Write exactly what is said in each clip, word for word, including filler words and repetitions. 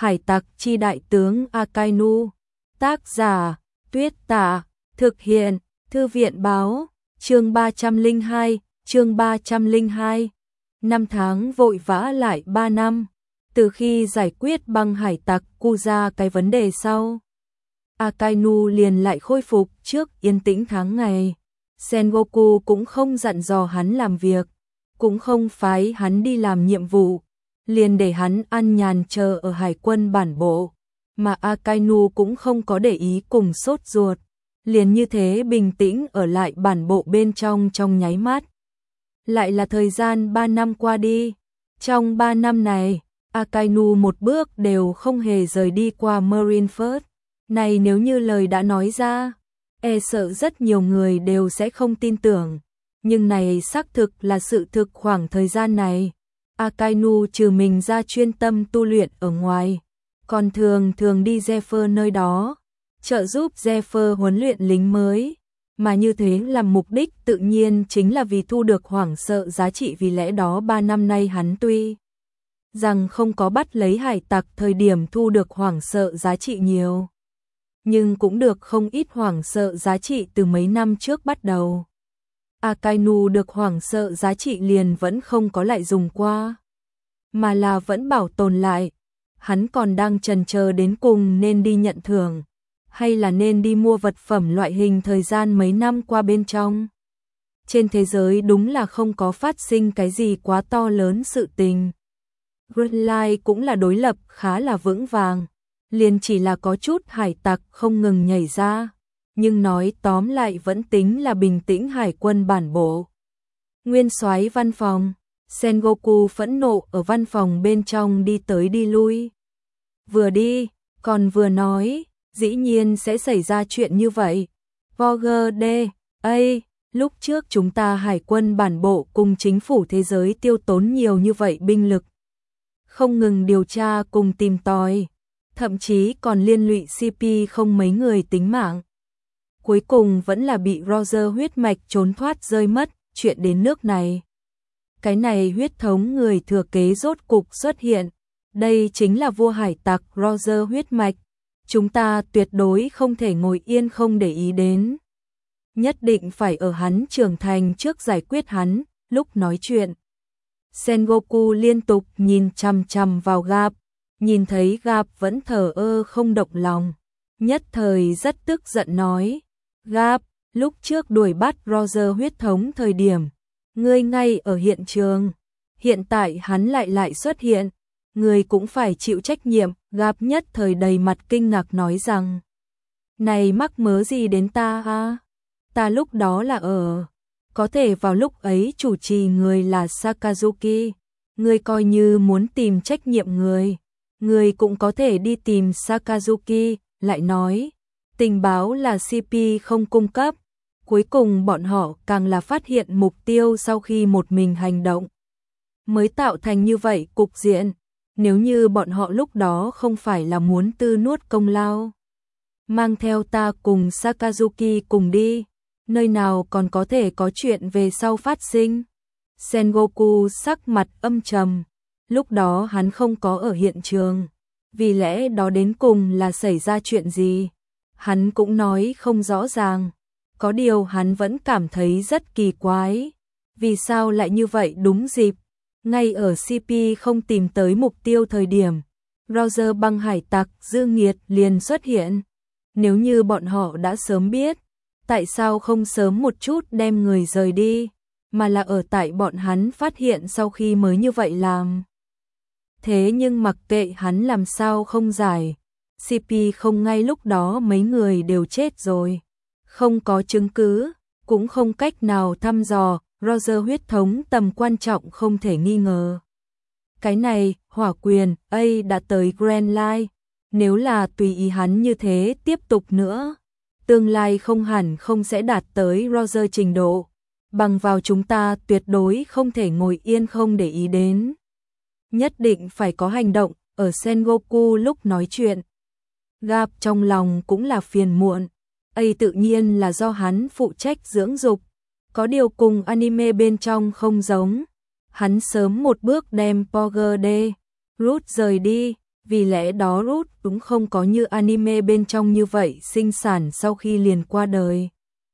Hải tặc chi đại tướng Akainu. Tác giả Tuyết Tả. Thực hiện Thư viện báo. Chương ba trăm lẻ hai. Chương ba trăm lẻ hai. Năm tháng vội vã lại ba năm. Từ khi giải quyết băng hải tặc Kuja cái vấn đề sau, Akainu liền lại khôi phục trước yên tĩnh tháng ngày. Sengoku cũng không dặn dò hắn làm việc, cũng không phái hắn đi làm nhiệm vụ, liền để hắn ăn nhàn chờ ở hải quân bản bộ, mà Akainu cũng không có để ý cùng sốt ruột, liền như thế bình tĩnh ở lại bản bộ bên trong trong nháy mắt. Lại là thời gian ba năm qua đi, trong ba năm này, Akainu một bước đều không hề rời đi qua Marineford. Này nếu như lời đã nói ra, e sợ rất nhiều người đều sẽ không tin tưởng, nhưng này xác thực là sự thực. Khoảng thời gian này, Akainu trừ mình ra chuyên tâm tu luyện ở ngoài, còn thường thường đi Zephyr nơi đó, trợ giúp Zephyr huấn luyện lính mới, mà như thế làm mục đích tự nhiên chính là vì thu được hoảng sợ giá trị. Vì lẽ đó ba năm nay hắn tuy rằng không có bắt lấy hải tặc thời điểm thu được hoảng sợ giá trị nhiều, nhưng cũng được không ít hoảng sợ giá trị từ mấy năm trước bắt đầu. Akainu được hoảng sợ giá trị liền vẫn không có lại dùng qua, mà là vẫn bảo tồn lại. Hắn còn đang chần chờ đến cùng nên đi nhận thưởng, hay là nên đi mua vật phẩm loại hình. Thời gian mấy năm qua bên trong, trên thế giới đúng là không có phát sinh cái gì quá to lớn sự tình. Redline cũng là đối lập khá là vững vàng, liền chỉ là có chút hải tặc không ngừng nhảy ra, nhưng nói tóm lại vẫn tính là bình tĩnh. Hải quân bản bộ, nguyên soái văn phòng, Sengoku phẫn nộ ở văn phòng bên trong đi tới đi lui, vừa đi còn vừa nói, dĩ nhiên sẽ xảy ra chuyện như vậy. Voger D. A. Lúc trước chúng ta hải quân bản bộ cùng chính phủ thế giới tiêu tốn nhiều như vậy binh lực, không ngừng điều tra cùng tìm tòi, thậm chí còn liên lụy xê pê không mấy người tính mạng. Cuối cùng vẫn là bị Roger huyết mạch trốn thoát rơi mất. Chuyện đến nước này, cái này huyết thống người thừa kế rốt cục xuất hiện. Đây chính là vua hải tặc Roger huyết mạch. Chúng ta tuyệt đối không thể ngồi yên không để ý đến, nhất định phải ở hắn trưởng thành trước giải quyết hắn. Lúc nói chuyện, Sengoku liên tục nhìn chằm chằm vào Garp, nhìn thấy Garp vẫn thờ ơ không động lòng, nhất thời rất tức giận nói, Garp, lúc trước đuổi bắt Roger huyết thống thời điểm, ngươi ngay ở hiện trường, hiện tại hắn lại lại xuất hiện, ngươi cũng phải chịu trách nhiệm. Garp nhất thời đầy mặt kinh ngạc nói rằng, này mắc mớ gì đến ta à? Ta lúc đó là ở, có thể vào lúc ấy chủ trì người là Sakazuki, ngươi coi như muốn tìm trách nhiệm người, người cũng có thể đi tìm Sakazuki. Lại nói, tình báo là xê pê không cung cấp, cuối cùng bọn họ càng là phát hiện mục tiêu sau khi một mình hành động, mới tạo thành như vậy cục diện. Nếu như bọn họ lúc đó không phải là muốn tư nuốt công lao, mang theo ta cùng Sakazuki cùng đi, nơi nào còn có thể có chuyện về sau phát sinh. Sengoku sắc mặt âm trầm, lúc đó hắn không có ở hiện trường, vì lẽ đó đến cùng là xảy ra chuyện gì, hắn cũng nói không rõ ràng. Có điều hắn vẫn cảm thấy rất kỳ quái, vì sao lại như vậy. Đúng dịp, ngay ở xê pê không tìm tới mục tiêu thời điểm, Roger băng hải tặc dư nghiệt liền xuất hiện. Nếu như bọn họ đã sớm biết, tại sao không sớm một chút đem người rời đi, mà là ở tại bọn hắn phát hiện sau khi mới như vậy làm. Thế nhưng mặc kệ hắn làm sao không giải, xê pê không ngay lúc đó mấy người đều chết rồi, không có chứng cứ, cũng không cách nào thăm dò. Roger huyết thống tầm quan trọng không thể nghi ngờ. Cái này, hỏa quyền, A đã tới Grand Line, nếu là tùy ý hắn như thế tiếp tục nữa, tương lai không hẳn không sẽ đạt tới Roger trình độ, bằng vào chúng ta tuyệt đối không thể ngồi yên không để ý đến. Nhất định phải có hành động. Ở Sengoku lúc nói chuyện, Garp trong lòng cũng là phiền muộn. A tự nhiên là do hắn phụ trách dưỡng dục, có điều cùng anime bên trong không giống. Hắn sớm một bước đem Poger D. Root rời đi, vì lẽ đó Ruth cũng không có như anime bên trong như vậy sinh sản sau khi liền qua đời,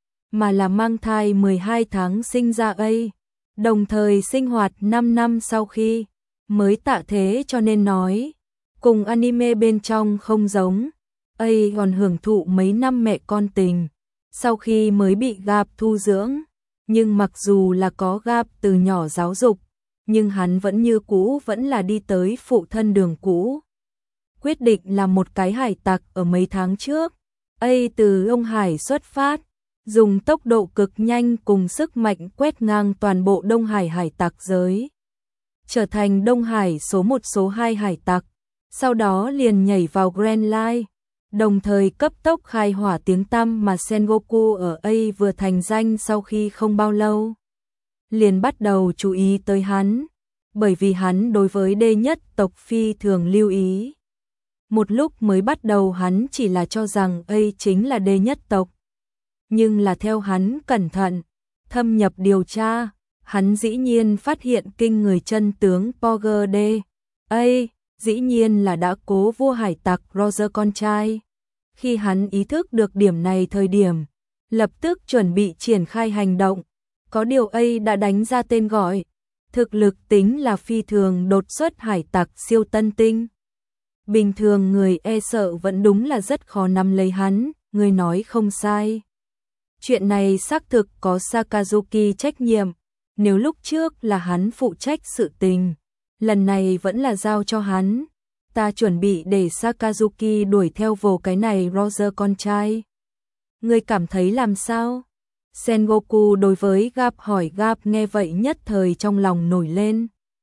mà là mang thai mười hai tháng sinh ra A, đồng thời sinh hoạt năm năm sau khi mới tạ thế, cho nên nói cùng anime bên trong không giống. A còn hưởng thụ mấy năm mẹ con tình, sau khi mới bị Gap thu dưỡng, nhưng mặc dù là có Gap từ nhỏ giáo dục, nhưng hắn vẫn như cũ vẫn là đi tới phụ thân đường cũ. Quyết định là một cái hải tặc ở mấy tháng trước, A từ Đông Hải xuất phát, dùng tốc độ cực nhanh cùng sức mạnh quét ngang toàn bộ Đông Hải hải tặc giới, trở thành Đông Hải số một số hai hải tặc, sau đó liền nhảy vào Grand Line, đồng thời cấp tốc khai hỏa tiếng tăm mà Sengoku ở A vừa thành danh sau khi không bao lâu. Liền bắt đầu chú ý tới hắn, bởi vì hắn đối với đê nhất tộc phi thường lưu ý. Một lúc mới bắt đầu hắn chỉ là cho rằng A chính là đê nhất tộc, nhưng là theo hắn cẩn thận, thâm nhập điều tra, hắn dĩ nhiên phát hiện kinh người chân tướng Poger D. A, dĩ nhiên là đã cố vua hải tặc Roger con trai. Khi hắn ý thức được điểm này thời điểm, lập tức chuẩn bị triển khai hành động, có điều A đã đánh ra tên gọi, thực lực tính là phi thường đột xuất hải tặc siêu tân tinh. Bình thường người e sợ vẫn đúng là rất khó nắm lấy hắn, người nói không sai. Chuyện này xác thực có Sakazuki trách nhiệm, nếu lúc trước là hắn phụ trách sự tình, lần này vẫn là giao cho hắn. Ta chuẩn bị để Sakazuki đuổi theo vồ cái này Roger con trai. Ngươi cảm thấy làm sao? Sengoku đối với Gap hỏi. Gap nghe vậy nhất thời trong lòng nổi lên.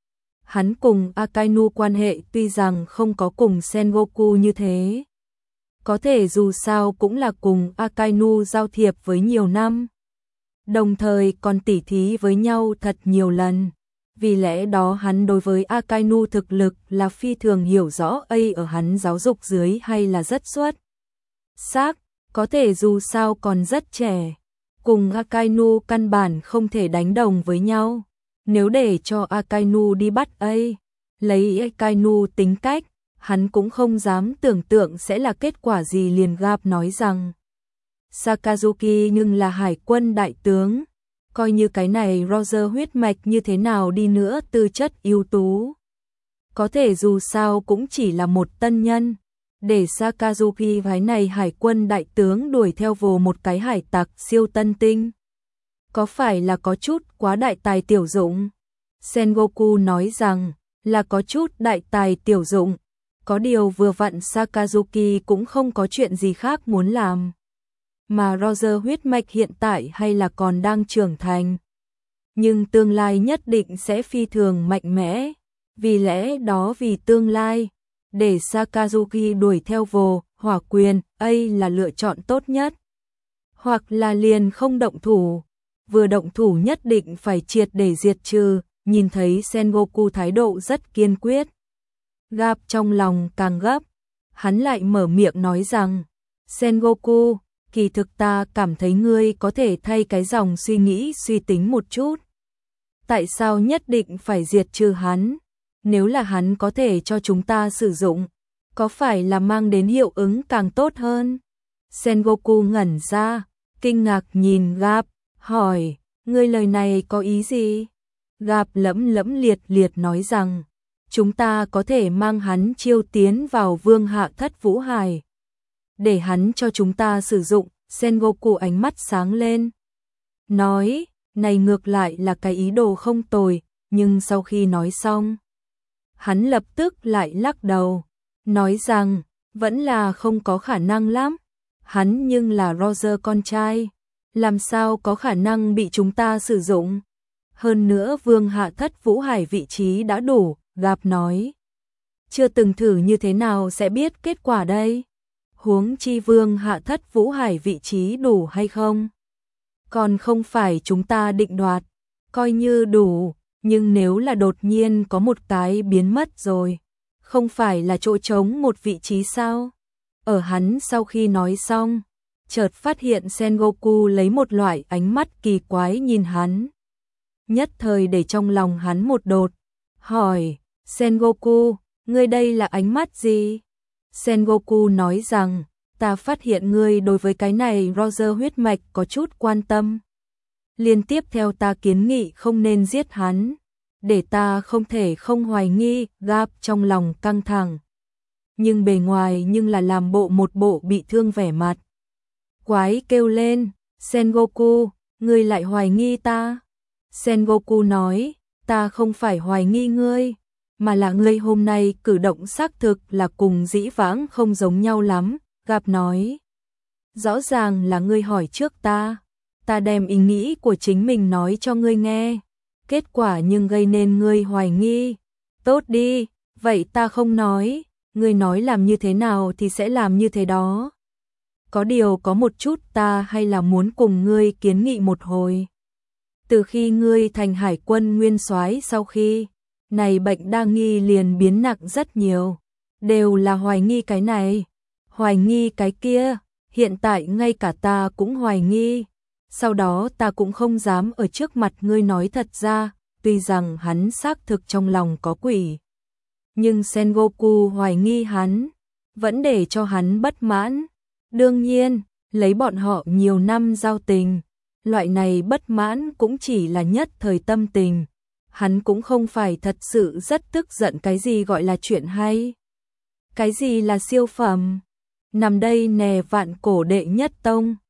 Hắn cùng Akainu quan hệ tuy rằng không có cùng Sengoku như thế, có thể dù sao cũng là cùng Akainu giao thiệp với nhiều năm, đồng thời còn tỉ thí với nhau thật nhiều lần. Vì lẽ đó hắn đối với Akainu thực lực là phi thường hiểu rõ. A ở hắn giáo dục dưới hay là rất xuất sắc, có thể dù sao còn rất trẻ, cùng Akainu căn bản không thể đánh đồng với nhau. Nếu để cho Akainu đi bắt A, lấy Akainu tính cách, hắn cũng không dám tưởng tượng sẽ là kết quả gì. Liền Gap nói rằng Sakazuki nhưng là hải quân đại tướng, coi như cái này Roger huyết mạch như thế nào đi nữa tư chất ưu tú, có thể dù sao cũng chỉ là một tân nhân. Để Sakazuki cái này hải quân đại tướng đuổi theo vồ một cái hải tặc siêu tân tinh, có phải là có chút quá đại tài tiểu dụng? Sengoku nói rằng là có chút đại tài tiểu dụng, có điều vừa vặn Sakazuki cũng không có chuyện gì khác muốn làm. Mà Roger huyết mạch hiện tại hay là còn đang trưởng thành, nhưng tương lai nhất định sẽ phi thường mạnh mẽ. Vì lẽ đó vì tương lai, để Sakazuki đuổi theo vồ hỏa quyền A là lựa chọn tốt nhất. Hoặc là liền không động thủ, vừa động thủ nhất định phải triệt để diệt trừ. Nhìn thấy Sengoku thái độ rất kiên quyết, Gap trong lòng càng gấp, hắn lại mở miệng nói rằng Sengoku, kỳ thực ta cảm thấy ngươi có thể thay cái dòng suy nghĩ suy tính một chút. Tại sao nhất định phải diệt trừ hắn? Nếu là hắn có thể cho chúng ta sử dụng, có phải là mang đến hiệu ứng càng tốt hơn? Sengoku ngẩn ra, kinh ngạc nhìn Gap, hỏi, ngươi lời này có ý gì? Gap lẫm lẫm liệt liệt nói rằng, chúng ta có thể mang hắn chiêu tiến vào vương hạ thất vũ hải, để hắn cho chúng ta sử dụng. Sengoku ánh mắt sáng lên, nói, này ngược lại là cái ý đồ không tồi, nhưng sau khi nói xong, hắn lập tức lại lắc đầu, nói rằng, vẫn là không có khả năng lắm. Hắn nhưng là Roger con trai, làm sao có khả năng bị chúng ta sử dụng? Hơn nữa vương hạ thất vũ hải vị trí đã đủ. Gap nói, chưa từng thử như thế nào sẽ biết kết quả đây? Huống chi vương hạ thất vũ hải vị trí đủ hay không, còn không phải chúng ta định đoạt. Coi như đủ, nhưng nếu là đột nhiên có một cái biến mất rồi, không phải là chỗ trống một vị trí sao? Ở hắn sau khi nói xong, chợt phát hiện Sengoku lấy một loại ánh mắt kỳ quái nhìn hắn, nhất thời để trong lòng hắn một đột, hỏi, Sengoku, Ngươi đây là ánh mắt gì? Sengoku nói rằng, ta phát hiện ngươi đối với cái này Roger huyết mạch có chút quan tâm. Liên tiếp theo ta kiến nghị không nên giết hắn, để ta không thể không hoài nghi, Gap trong lòng căng thẳng. Nhưng bề ngoài nhưng là làm bộ một bộ bị thương vẻ mặt. Quái kêu lên, Sengoku, ngươi lại hoài nghi ta. Sengoku nói, ta không phải hoài nghi ngươi, mà là ngươi hôm nay cử động xác thực là cùng dĩ vãng không giống nhau lắm. Gap nói, rõ ràng là ngươi hỏi trước ta, ta đem ý nghĩ của chính mình nói cho ngươi nghe, kết quả nhưng gây nên ngươi hoài nghi. Tốt đi, vậy ta không nói, ngươi nói làm như thế nào thì sẽ làm như thế đó. Có điều có một chút ta hay là muốn cùng ngươi kiến nghị một hồi. Từ khi ngươi thành hải quân nguyên soái sau khi, này bệnh đa nghi liền biến nặng rất nhiều, đều là hoài nghi cái này, hoài nghi cái kia, hiện tại ngay cả ta cũng hoài nghi. Sau đó ta cũng không dám ở trước mặt ngươi nói thật ra, tuy rằng hắn xác thực trong lòng có quỷ. Nhưng Sengoku hoài nghi hắn, vẫn để cho hắn bất mãn. Đương nhiên, lấy bọn họ nhiều năm giao tình, loại này bất mãn cũng chỉ là nhất thời tâm tình. Hắn cũng không phải thật sự rất tức giận cái gì gọi là chuyện hay. Cái gì là siêu phẩm? Nằm đây nè vạn cổ đệ nhất tông.